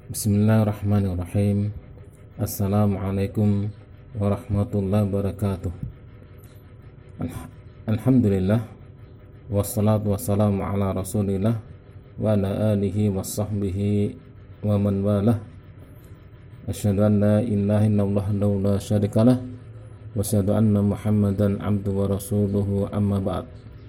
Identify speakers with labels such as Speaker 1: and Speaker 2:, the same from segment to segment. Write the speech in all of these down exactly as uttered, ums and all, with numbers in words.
Speaker 1: Bismillahirrahmanirrahim. Assalamualaikum warahmatullahi wabarakatuh. Alhamdulillah, wassalatu wassalamu ala rasulillah wa ala alihi wa sahbihi wa man walah. Asyhadu an la ilaha illallah wahdahu la syarikalah wa asyhadu anna Muhammadan abduhu wa rasuluhu, amma ba'd.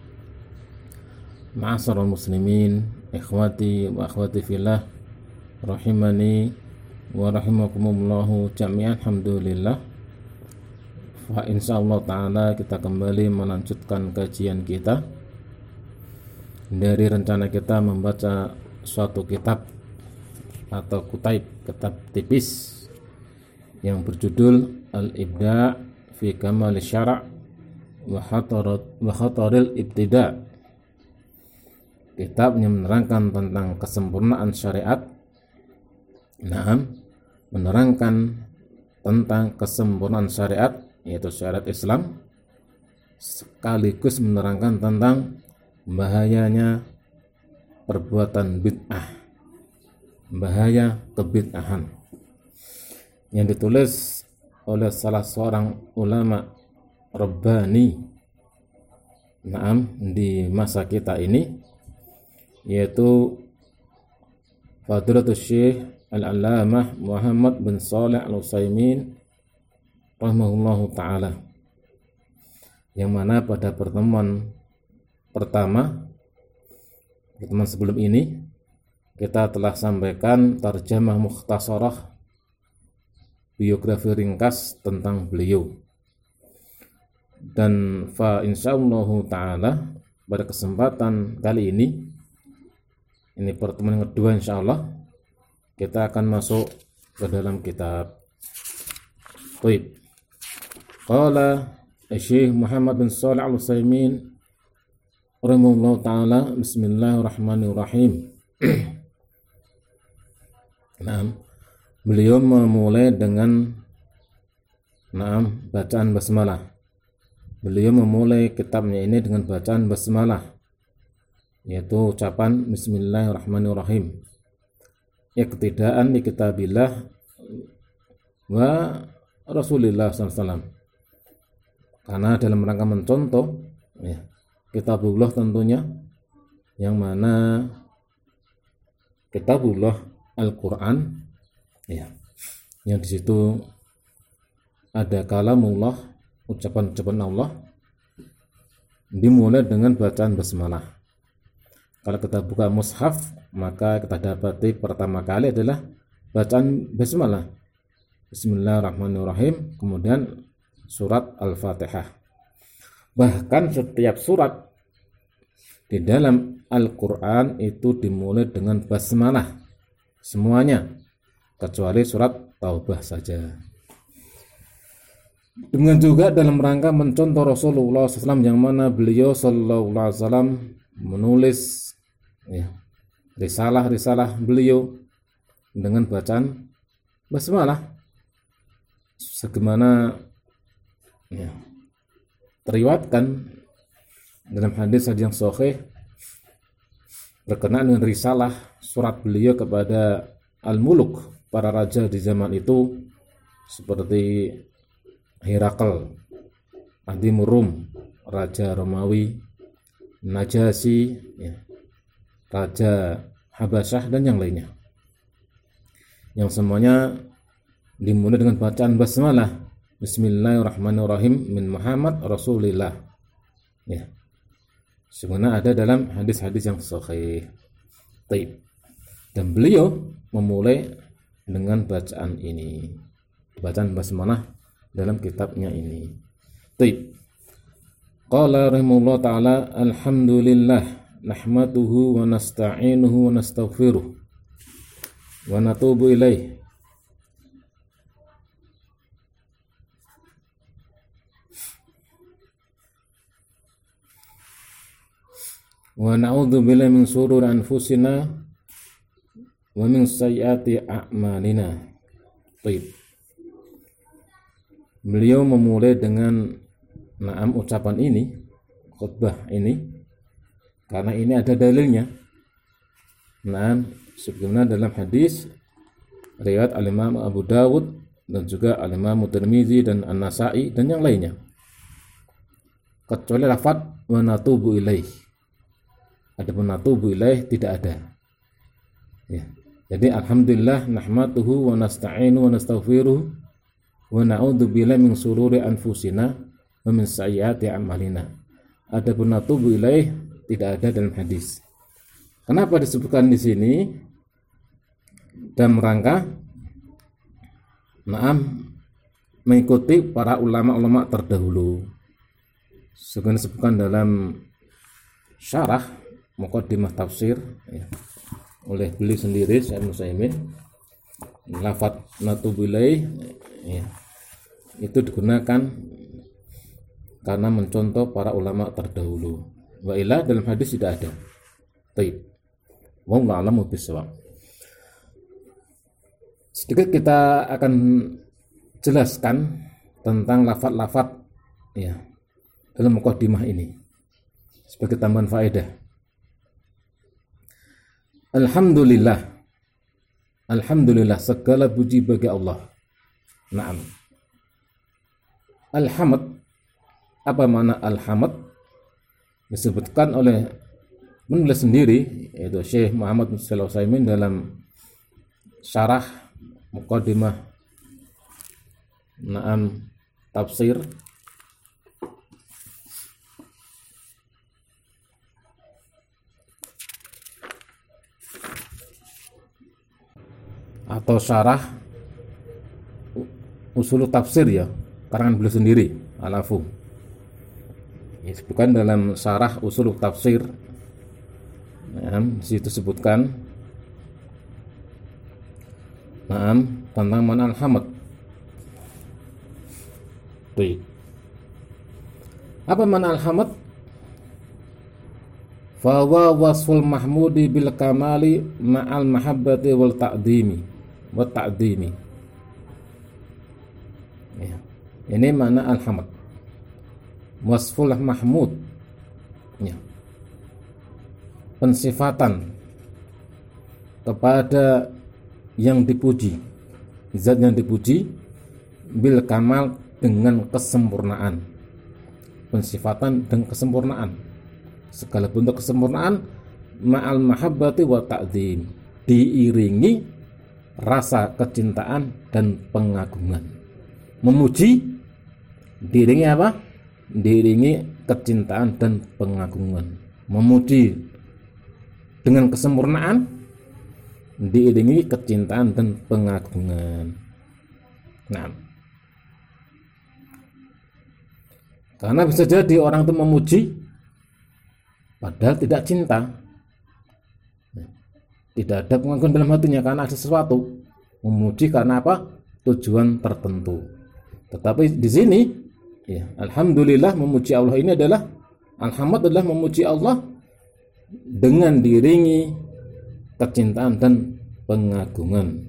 Speaker 1: Ma'asyiral muslimin, ikhwati wa akhwati fillah, rahimani wa rahimakumullahu jami'an. Alhamdulillah, fa insyaallah ta'ala kita kembali melanjutkan kajian kita dari rencana kita membaca suatu kitab atau kutaib, kitab tipis yang berjudul Al-Ibda' fi Kamal Syara' wa Khataril Ibtida'. Kitab yang menerangkan tentang kesempurnaan syariat, nah, menerangkan tentang kesempurnaan syariat, yaitu syariat Islam, sekaligus menerangkan tentang bahayanya perbuatan bid'ah, bahaya kebid'ahan, yang ditulis oleh salah seorang ulama Rabbani, naam, di masa kita ini, yaitu Fadilatul Syekh Al-Allamah Muhammad bin Shalih Al-Utsaimin rahimahullahu ta'ala, yang mana pada pertemuan pertama, pertemuan sebelum ini, kita telah sampaikan tarjamah mukhtasarah, biografi ringkas tentang beliau. Dan fa insyaallahu ta'ala pada kesempatan kali ini, ini pertemuan yang kedua insyaallah, kita akan masuk ke dalam kitab. Baik. Qala Syekh Muhammad bin Shalih Al-Utsaimin rahimahullahu taala, bismillahirrahmanirrahim. Nah, beliau memulai dengan nah, bacaan basmalah. Beliau memulai kitabnya ini dengan bacaan basmalah, yaitu ucapan bismillahirrahmanirrahim. Iqtidaan bi kitabillah wa Rasulillah sallallahu alaihi wasallam, karena dalam rangka mencontoh ya, kitabullah tentunya, yang mana kitabullah Al-Quran ya, yang di situ ada kalamullah, ucapan-ucapan Allah, dimulai dengan bacaan basmalah. Kalau kita buka mushaf, maka kita dapati pertama kali adalah bacaan basmalah, bismillahirrahmanirrahim, kemudian surat Al-Fatihah. Bahkan setiap surat di dalam Al-Quran itu dimulai dengan basmalah semuanya, kecuali surat Taubah saja. Dengan juga dalam rangka mencontoh Rasulullah shallallahu alaihi wasallam, yang mana beliau sallallahu alaihi wasallam menulis ya, risalah-risalah beliau dengan bacaan basmalah, sebagaimana ya, teriwayatkan dalam hadis yang sahih berkenaan dengan risalah surat beliau kepada al-muluk, para raja di zaman itu, seperti Herakl, Adhimur Rum, raja Romawi, Najasyi ya, raja Habasyah, dan yang lainnya, yang semuanya dimulai dengan bacaan basmalah, bismillahirrahmanirrahim, min Muhammad Rasulillah ya, sebenarnya ada dalam hadis-hadis yang sahih. Taib. Dan beliau memulai dengan bacaan ini, bacaan basmalah dalam kitabnya ini. Taib. Qala rahimahullah ta'ala, alhamdulillah nahmaduhu wa nasta'inuhu wa nastaghfiruh wa natubu ilaih. Wa na'udzu billahi min shururi anfusina wa min sayyiati a'malina. Baik. Beliau memulai dengan naam ucapan ini, khutbah ini, karena ini ada dalilnya. Nah, sebagaimana dalam hadis riwayat Al-Imam Abu Dawud dan juga Al-Imam Tirmidzi dan An-Nasa'i dan yang lainnya, kecuali lafaz wa natubu ilaih. Adapun natubu ilaih tidak ada. Ya. Jadi alhamdulillah nahmaduhu wa nasta'inu wa nastaghfiruh wa na'udzu billahi min sururi anfusina wa min sayyiati a'malina. Adapun natubu ilaih tidak ada dalam hadis. Kenapa disebutkan di sini? Dalam rangka Naam mengikuti para ulama-ulama terdahulu. Sebenarnya disebutkan dalam syarah Muqaddimah tafsir ya, oleh beliau sendiri Syekh Utsaimin, lafaz natubu ilaih ya, itu digunakan karena mencontoh para ulama terdahulu. Wa ila dalam hadis tidak ada. Baik. Wallahu a'lamu bishawab. Sedikit kita akan jelaskan tentang lafaz-lafaz ya dalam muqaddimah ini sebagai tambahan faedah. Alhamdulillah. Alhamdulillah, segala puji bagi Allah. Naam. Alhamd, apa makna alhamd? Disebutkan oleh penulis sendiri yaitu Syekh Muhammad bin Shalih Al-Utsaimin dalam syarah Muqaddimah Naam tafsir atau syarah usul tafsir ya, karangan beliau sendiri Al-Afu. Disebutkan dalam syarah usul tafsir. Nah, di situ sebutkan Naam tentang makna alhamd. Baik. Apa makna alhamd? Fa wa wasful mahmudi bil kamali ma'al mahabbati wal ta'dimi wa ta'dimi. Ya. Ini makna alhamd. Wasful mahmud. Ya. Pensifatan kepada yang dipuji, zat yang dipuji, bil kamal dengan kesempurnaan, pensifatan dan kesempurnaan, segala bentuk kesempurnaan, ma'al mahabbati wa ta'zim, diiringi rasa kecintaan dan pengagungan. Memuji diiringi apa? Diiringi kecintaan dan pengagungan. Memuji dengan kesempurnaan diiringi kecintaan dan pengagungan. Nah, karena bisa jadi orang itu memuji padahal tidak cinta, tidak ada pengagungan dalam hatinya karena ada sesuatu. Memuji karena apa? Tujuan tertentu. Tetapi di sini, ya, alhamdulillah, memuji Allah ini adalah alhamdulillah adalah memuji Allah dengan diiringi kecintaan dan pengagungan.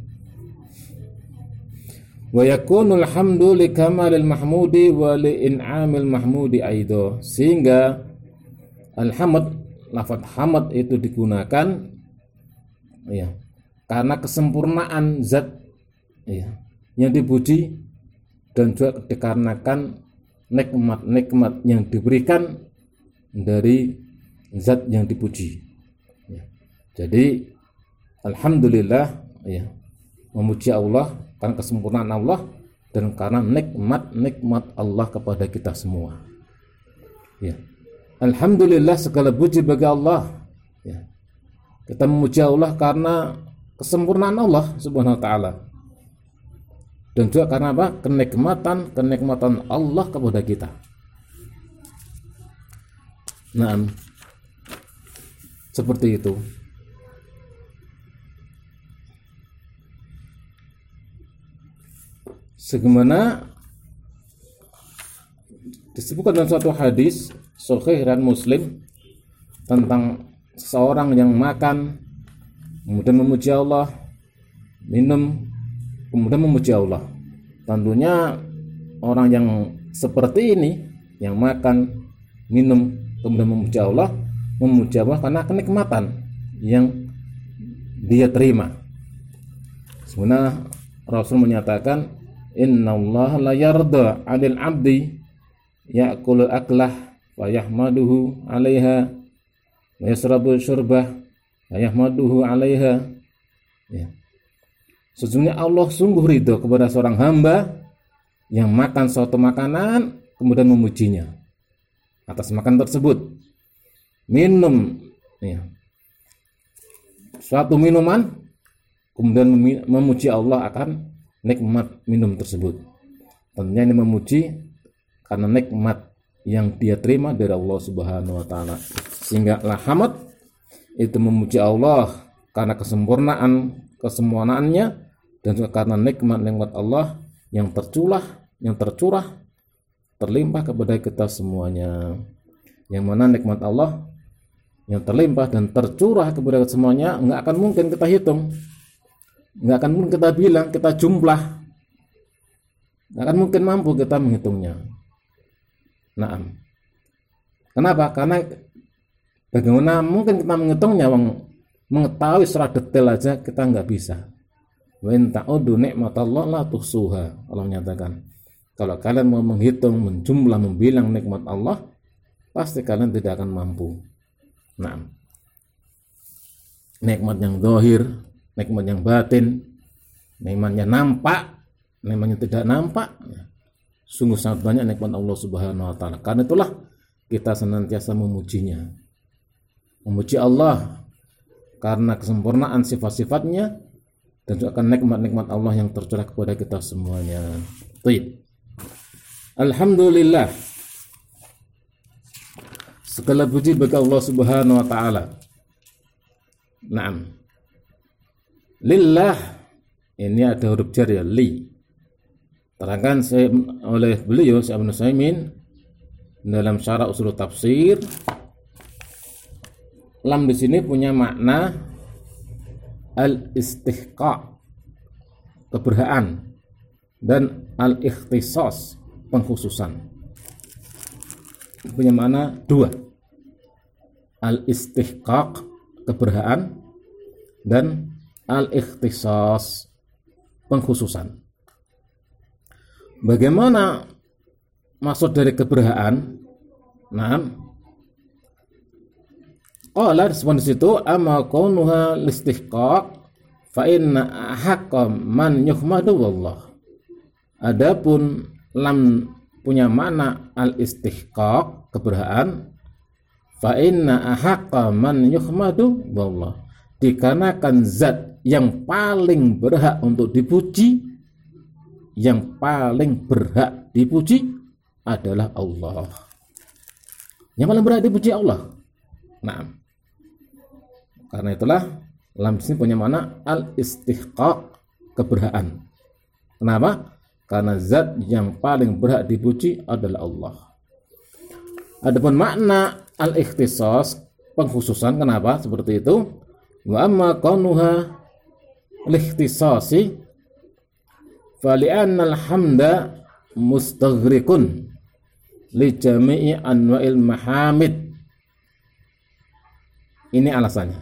Speaker 1: Wa yakunul hamdu li kamalil mahmudi wa li in'amil mahmudi aido. Sehingga alhamd, lafaz hamd itu digunakan ya karena kesempurnaan zat ya yang dipuji dan juga dikarenakan nikmat-nikmat yang diberikan dari zat yang dipuji. Ya. Jadi alhamdulillah ya, memuji Allah karena kesempurnaan Allah dan karena nikmat-nikmat Allah kepada kita semua. Ya. Alhamdulillah, segala puji bagi Allah. Ya. Kita memuji Allah karena kesempurnaan Allah Subhanahu wa taala. Dan juga karena apa? Kenikmatan, kenikmatan Allah kepada kita. Nah, seperti itu. Sebagaimana disebutkan dalam suatu hadis Sahih dan Muslim tentang seseorang yang makan kemudian memuji Allah, minum kemudian memuji Allah. Tentunya orang yang seperti ini, yang makan, minum kemudian memuji Allah, memuji Allah karena kenikmatan yang dia terima. Sebenarnya Rasul menyatakan innallaha la yarda 'anil 'abdi ya'kulul aklah wa yahmaduhu 'alaiha wa yasrabu syurbah wa yahmaduhu 'alaiha. Ya. Sesungguhnya Allah sungguh ridho kepada seorang hamba yang makan suatu makanan kemudian memujinya atas makanan tersebut. Minum ya, suatu minuman kemudian memuji Allah akan nikmat minum tersebut. Tentunya ini memuji karena nikmat yang dia terima dari Allah Subhanahu wa taala. Sehingga lahamat itu memuji Allah karena kesempurnaan kesempurnaannya dan juga karena nikmat-nikmat Allah yang tercurah, yang tercurah terlimpah kepada kita semuanya. Yang mana nikmat Allah yang terlimpah dan tercurah kepada kita semuanya enggak akan mungkin kita hitung. Enggak akan mungkin kita bilang, kita jumlah. Enggak akan mungkin mampu kita menghitungnya. Nah, kenapa? Karena bagaimana mungkin kita menghitungnya, mengetahui secara detail aja kita enggak bisa. Wa in ta'udu nikmatallahi la tuhsuha. Allah menyatakan, kalau kalian mau menghitung, menjumlah, membilang nikmat Allah, pasti kalian tidak akan mampu. Nah, nikmat yang zahir, nikmat yang batin, nikmatnya nampak, nikmatnya tidak nampak, sungguh sangat banyak nikmat Allah Subhanahu wa taala. Karena itulah kita senantiasa memujinya. Memuji Allah karena kesempurnaan sifat-sifatnya dan juga akan nikmat-nikmat Allah yang tercurah kepada kita semuanya. Baik. Alhamdulillah. Segala puji bagi Allah Subhanahu wa taala. Naam. Lillah, ini ada huruf jar ya, li. Terangkan oleh beliau Syekh Ibnu Utsaimin dalam syarah usul tafsir. Lam di sini punya makna al-istihqaq, keberhaan, dan al-ikhtisas, pengkhususan. Punya makna dua. Al-istihqaq, keberhaan, dan al-ikhtisas, pengkhususan. Bagaimana maksud dari keberhaan? Nah, qala disebut di situ amma kaunuha listihqaq fa inna haqqa man yuhmadu wallah. Adapun lam punya makna al-istihqaq, keberhaan, fa inna haqqa man yuhmadu wallah. Dikarenakan zat yang paling berhak untuk dipuji, yang paling berhak dipuji adalah Allah. Yang paling berhak dipuji Allah. Nah, karena itulah lam di sini punya makna al-istihqaq, keberhaan. Kenapa? Karena zat yang paling berhak dipuji adalah Allah. Adapun makna al-ikhtisas, pengkhususan, kenapa seperti itu? Wa amma kaunuha al-ikhtisasi fa li'anna al-hamda mustaghriqun li jami'i anwa'il mahamid. Ini alasannya.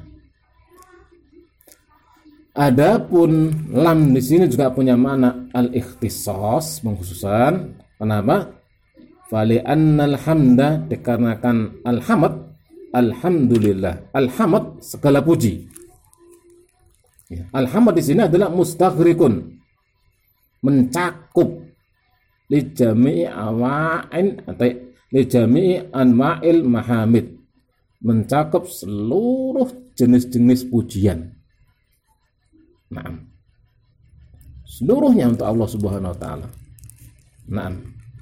Speaker 1: Adapun lam di sini juga punya makna al-ikhtisas, pengkhususan. Kenapa? Fa li'anna al-hamda, dikarenakan al-hamd, alhamdulillah. Al-hamd segala puji. Ya, al-hamd di sini adalah mustaghriqun, mencakup li jami'i awa'in atau li jami'i anwa'il mahamid, mencakup seluruh jenis-jenis pujian. Nah, seluruhnya untuk Allah Subhanahu wa taala. Nah,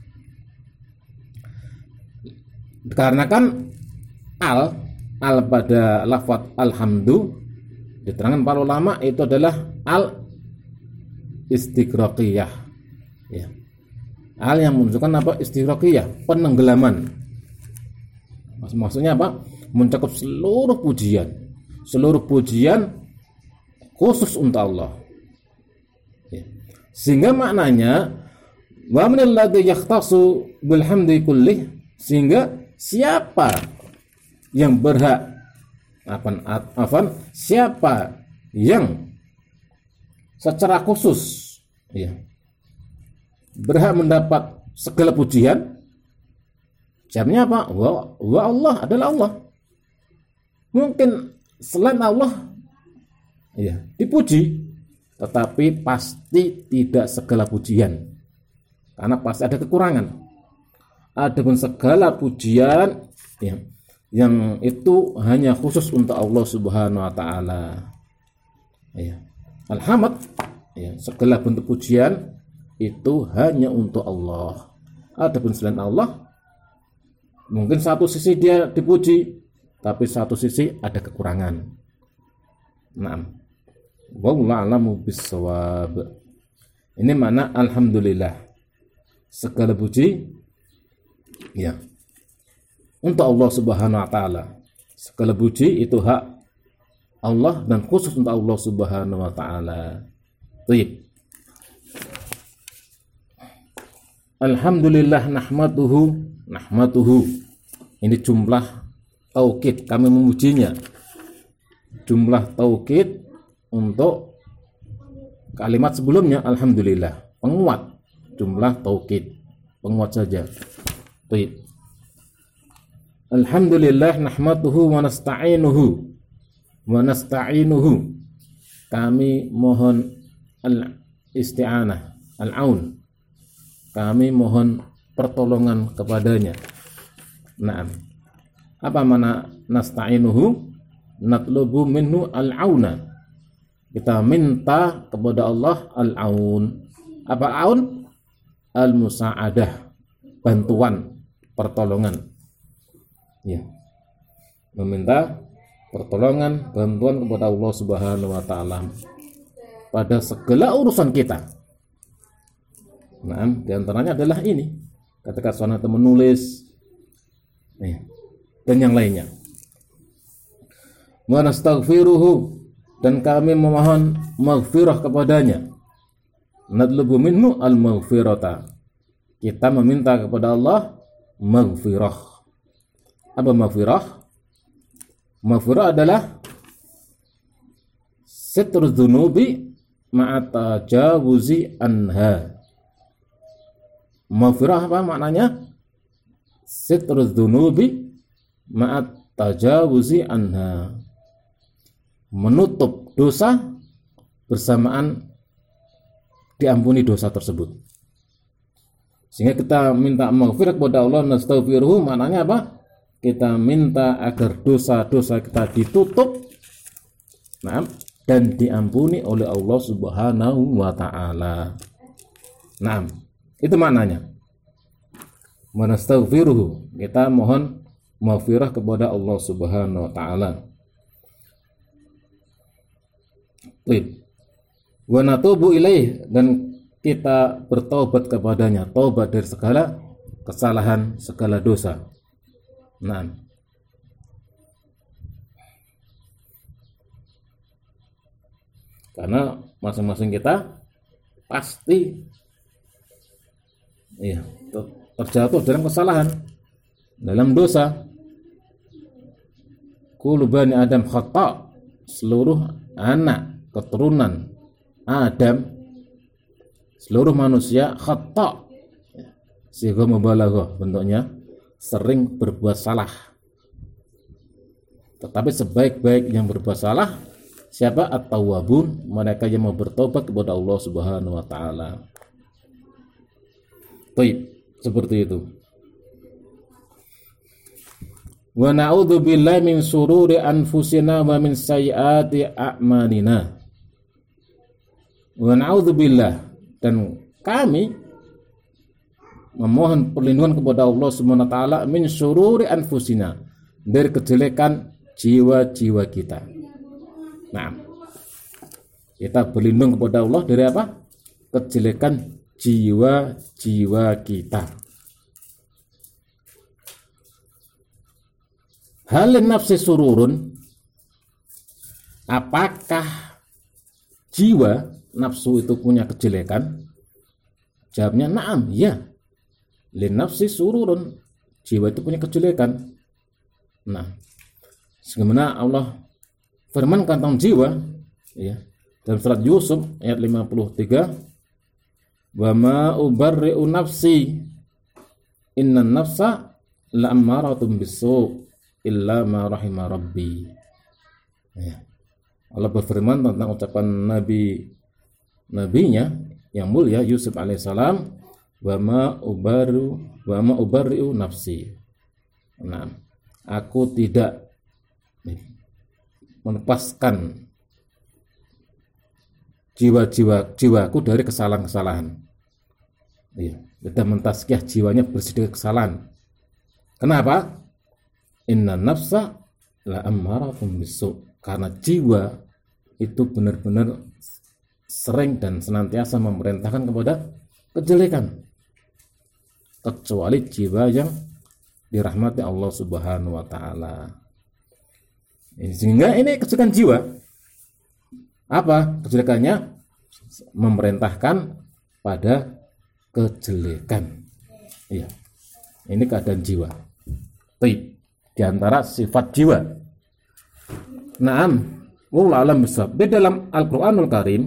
Speaker 1: dikarenakan al al pada lafaz alhamdu diterangkan para ulama itu adalah al istighraqiyah, ya. Al yang menunjukkan apa? Istighraqiyah, penenggelaman. Maksudnya apa? Mencakup seluruh pujian, seluruh pujian khusus untuk Allah. Ya. Sehingga maknanya wa minal ladzi yahtassu bil hamdi kullih, sehingga siapa yang berhak apa afan siapa yang secara khusus ya berhak mendapat segala pujian, jawabnya apa? Wa, wa Allah adalah Allah. Mungkin selain Allah ya dipuji, tetapi pasti tidak segala pujian, karena pasti ada kekurangan. Adapun segala pujian ya, yang itu hanya khusus untuk Allah Subhanahu wa taala. Ya. Alhamd ya, segala bentuk pujian itu hanya untuk Allah. Adapun selain Allah, mungkin satu sisi dia dipuji, tapi satu sisi ada kekurangan. Naam. Wallahu a'lamu bissawab. Ini makna alhamdulillah. Segala puji ya untuk Allah Subhanahu wa taala. Segala puji itu hak Allah dan khusus untuk Allah Subhanahu wa taala. Baik. Alhamdulillah nahmaduhu nahmaduhu. Ini jumlah taukid, kami memujinya. Jumlah taukid untuk kalimat sebelumnya alhamdulillah. Penguat jumlah taukid. Penguat saja. Baik. Alhamdulillah nahmaduhu wa nasta'inuhu wa nasta'inuhu. Kami mohon al-isti'anah, al-aun. Kami mohon pertolongan kepadanya. Naam. Apa mana nasta'inuhu? Natlubu minhu al-auna. Kita minta kepada Allah al-aun. Apa aun? Al-musa'adah, bantuan, pertolongan. Ya. Meminta pertolongan, bantuan kepada Allah Subhanahu wa taala pada segala urusan kita. Nah, di antaranya adalah ini, ketika seorang itu menulis nih, dan yang lainnya. Wa nastaghfiruhu, dan kami memohon maghfirah kepadanya. Nadlubu minhu al-maghfirata. Kita meminta kepada Allah maghfirah. Apa maghfirah? Maghfirah adalah sitrul dzunubi ma'ata jawuzi anha. Maghfirah apa maknanya? Sitrul dzunubi ma'ata jawuzi anha. Menutup dosa bersamaan diampuni dosa tersebut. Sehingga kita minta maghfirah kepada Allah, nastaghfiruhu, maknanya apa? Kita minta agar dosa-dosa kita ditutup, nah, dan diampuni oleh Allah Subhanahu wa taala. Nah, itu maknanya. Nastaghfiruhu, kita mohon maghfirah kepada Allah Subhanahu wa taala. Baik. Wa natubu ilaih, dan kita bertobat kepadanya, tobat dari segala kesalahan, segala dosa. Nah, karena masing-masing kita pasti ya, terjatuh dalam kesalahan, dalam dosa. Kullu bani Adam khata', seluruh anak keturunan Adam, seluruh manusia khata', sehingga mubalaghah, bentuknya sering berbuat salah. Tetapi sebaik-baik yang berbuat salah siapa? At-tawwabun, mereka yang mau bertobat kepada Allah Subhanahu wa taala. Baik, seperti itu. Wa na'udzu billahi min sururi anfusina wa min sayyiati a'malina. Wa na'udzu billah, dan kami memohon perlindungan kepada Allah Subhanahu wa taala min syururi anfusina, dari kejelekan jiwa-jiwa kita. Nah, kita berlindung kepada Allah dari apa? Kejelekan jiwa-jiwa kita. Halin nafsi sururun, apakah jiwa nafsu itu punya kejelekan? Jawabnya na'am, ya. Lin nafsi sururun, jiwa itu punya kejelekan. Nah, sebagaimana Allah firmankan tentang jiwa, ya, Dalam surat Yusuf ayat lima puluh tiga, wa ma ubarri'u nafsi innan nafsa la'ammaratun bisu illa ma rahima rabbi. Ya. Allah berfirman tentang ucapan nabi nabinya yang mulia Yusuf alaihissalam, wa ma ubaru wa ma ubarri'u nafsi. Nah, aku tidak melepaskan jiwa-jiwa jiwaku dari kesalahan-kesalahan. Iya, kita mentazkiyah jiwanya bersih dari kesalahan. Kenapa? Inna nafsa la ammaratun bisu. Karena jiwa itu benar-benar sering dan senantiasa memerintahkan kepada kejelekan, kecuali jiwa yang dirahmati Allah Subhanahu wa taala. Sehingga ini kejelekan jiwa. Apa kejelekannya? Memerintahkan pada kejelekan. Iya. Ini keadaan jiwa. Baik, di antara sifat jiwa. Naam, wallahu a'lam bishawab. Di dalam Al-Qur'anul Karim,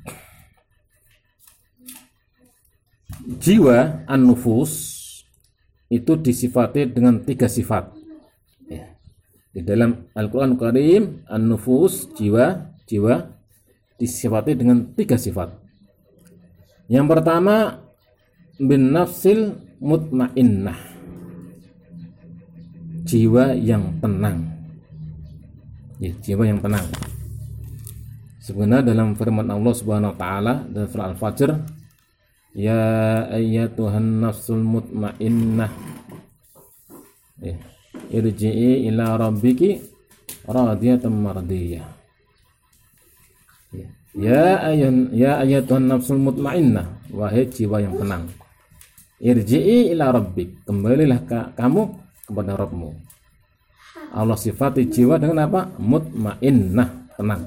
Speaker 1: jiwa an-nufus itu disifati dengan tiga sifat. Ya. Di dalam Al-Qur'anul Karim, an-nufus, jiwa, jiwa disifati dengan tiga sifat. Yang pertama, bin nafsil mutmainnah, jiwa yang tenang. Ya, jiwa yang tenang. Sebenarnya dalam firman Allah Subhanahu wa taala dalam surah Al-Fajr, ya ayyatuhan nafsul mutmainnah, ya, irji'i ila rabbiki radiyatan mardiyah. Ya, ya ayyan ya ayyatuhan nafsul mutmainnah, wahai jiwa yang tenang. Irji'i ila rabbik, kembalilah ka, kamu kepada Rabbmu. Allah sifati jiwa dengan apa? Mutmainnah, tenang.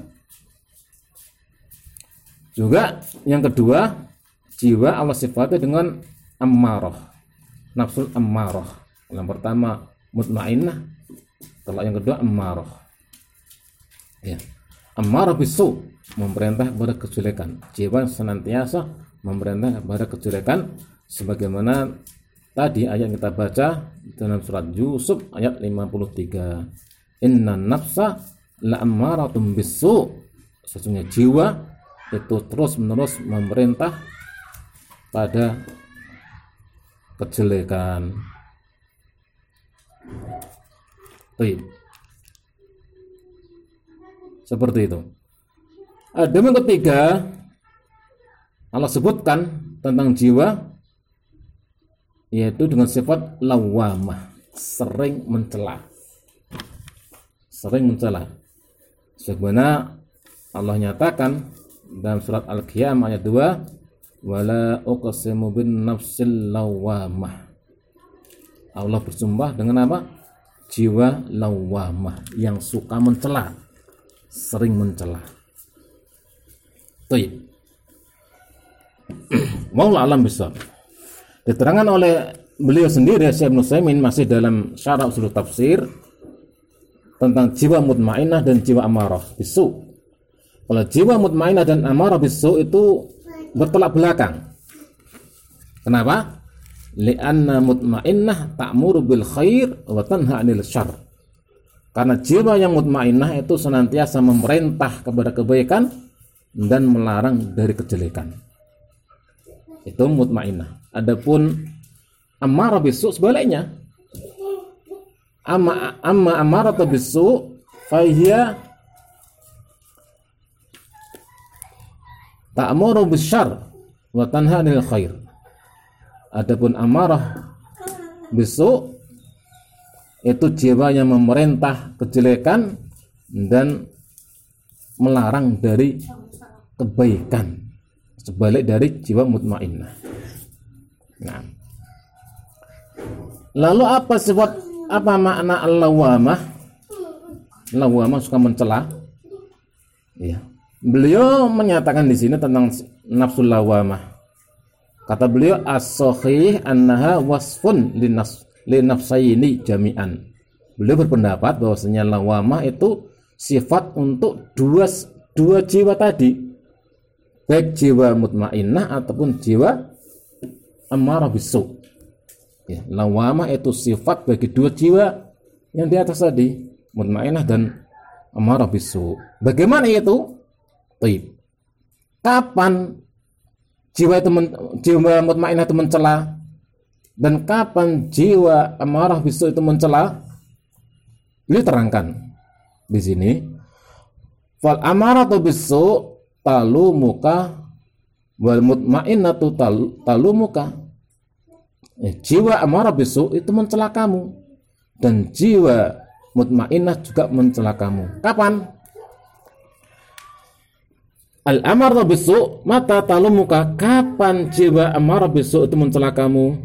Speaker 1: Juga yang kedua, jiwa Allah sifati dengan ammarah, nafsul ammarah. Yang pertama mutmainnah, setelah yang kedua ammarah. Ya. Ammarah bisu, memerintah kepada kejelekan. Jiwa senantiasa memerintah kepada kejelekan, sebagaimana tadi ayat kita baca dalam surat Yusuf ayat lima puluh tiga. Inna nafsa la'ammaratun bisu. Sesungguhnya jiwa itu terus-menerus memerintah pada kejelekan. Baik. Seperti itu. Ada yang ketiga, Allah sebutkan tentang jiwa, yaitu dengan sifat lawamah, sering mencela. Sering mencela. Sebenarnya Allah nyatakan dalam surat Al-Qiyamah ayat dua, wala uqsimu bin nafsil lawamah. Allah bersumpah dengan apa? Jiwa lawamah, yang suka mencela, sering mencela. Baik. Wallahu a'lam bishawab. Diterangkan oleh beliau sendiri, Syekh Ibnu Utsaimin, masih dalam Syarah Ushul Tafsir, tentang jiwa mutmainnah dan jiwa amarah bisu. Kalau jiwa mutmainnah dan amarah bisu itu bertolak belakang. Kenapa? Li'anna mutmainnah ta'muru bil khair wa tanha 'anil syarr. Karena jiwa yang mutmainnah itu senantiasa memerintah kepada kebaikan dan melarang dari kejelekan. Itu mutmainnah. Adapun ammarah bisu sebaliknya. Amma amma ammarah bisu fa hiya ta'muru bisyarr wa tanha 'anil khair. Adapun amarah bisu itu jiwa yang memerintah kejelekan dan melarang dari kebaikan, sebalik dari jiwa mutmainnah. Nah, lalu apa sifat, apa makna al-lawamah? Lawamah suka mencela. Ya. Beliau menyatakan di sini tentang nafsul lawamah. Kata beliau, as-sahih annaha wasfun linas linafsaini jami'an. Beliau berpendapat bahwasanya lawamah itu sifat untuk dua dua jiwa tadi, baik jiwa mutmainnah ataupun jiwa ammarah bisu. Ya, lawamah itu sifat bagi dua jiwa yang di atas tadi, mutmainnah dan ammarah bisu. Bagaimana itu? Baik. Kapan jiwa itu men, jiwa mutmainnah itu mencela dan kapan jiwa amarah bisu itu mencela? Beliau terangkan di sini. Fal amaratu bisu talumuka wal mutmainnatu talumuka. Eh, jiwa amarah bisu itu mencela kamu dan jiwa mutmainnah juga mencela kamu. Kapan? Al amarah bisu mata talumuka, kapan jiwa amarah bisu itu mencela kamu?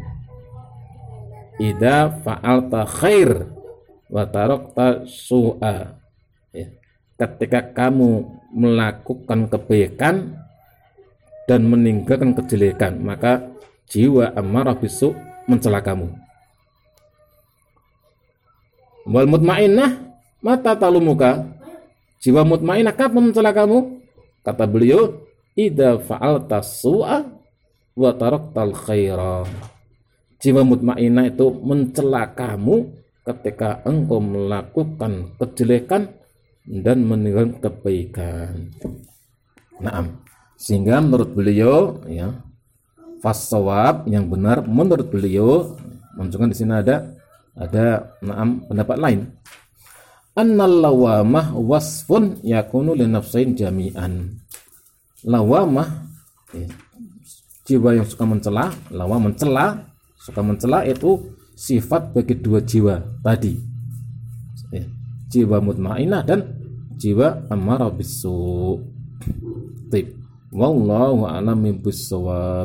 Speaker 1: Idza fa'alta khair wa tarakta su'a. Ya. Ketika kamu melakukan kebaikan dan meninggalkan kejelekan, maka jiwa amarah bisu mencela kamu. Wal mutmainnah mata talumuka, jiwa mutmainnah kapan mencela kamu? Kata beliau, idza fa'alta su'a wa taraktal khaira. Jiwa mutmainnah itu mencela kamu ketika engkau melakukan kejelekan dan meninggalkan kebaikan. Naam. Sehingga menurut beliau, ya, fas-shawab yang benar menurut beliau, menunjukkan di sini ada ada naam pendapat lain. Annal lawamah wasfun yakunu li nafsain jami'an. Lawamah, ya, jiwa yang suka mencela, lawamah mencela, suka mencela itu sifat bagi dua jiwa tadi, ya, jiwa mutmainnah dan jiwa ammarah bisu. Tip. Wallahu a'lam bis-shawab.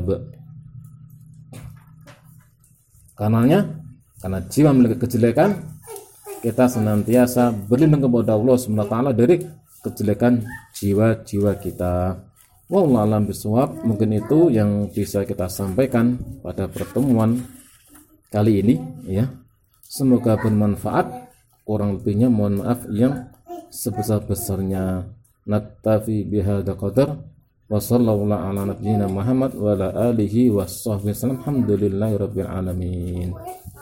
Speaker 1: Karenanya, karena jiwa memiliki kejelekan, kita senantiasa berlindung kepada Allah subhanahu wa taala dari kejelekan jiwa-jiwa kita. Wallahu a'lam bishawab. Mungkin itu yang bisa kita sampaikan pada pertemuan kali ini, ya. Semoga bermanfaat. Kurang lebihnya mohon maaf yang sebesar-besarnya. Naktafi bihadza qadar. Wa sallallahu ala nabiyyina Muhammad wa ala alihi wa sahbihi wasallam. Alhamdulillahirabbil alamin.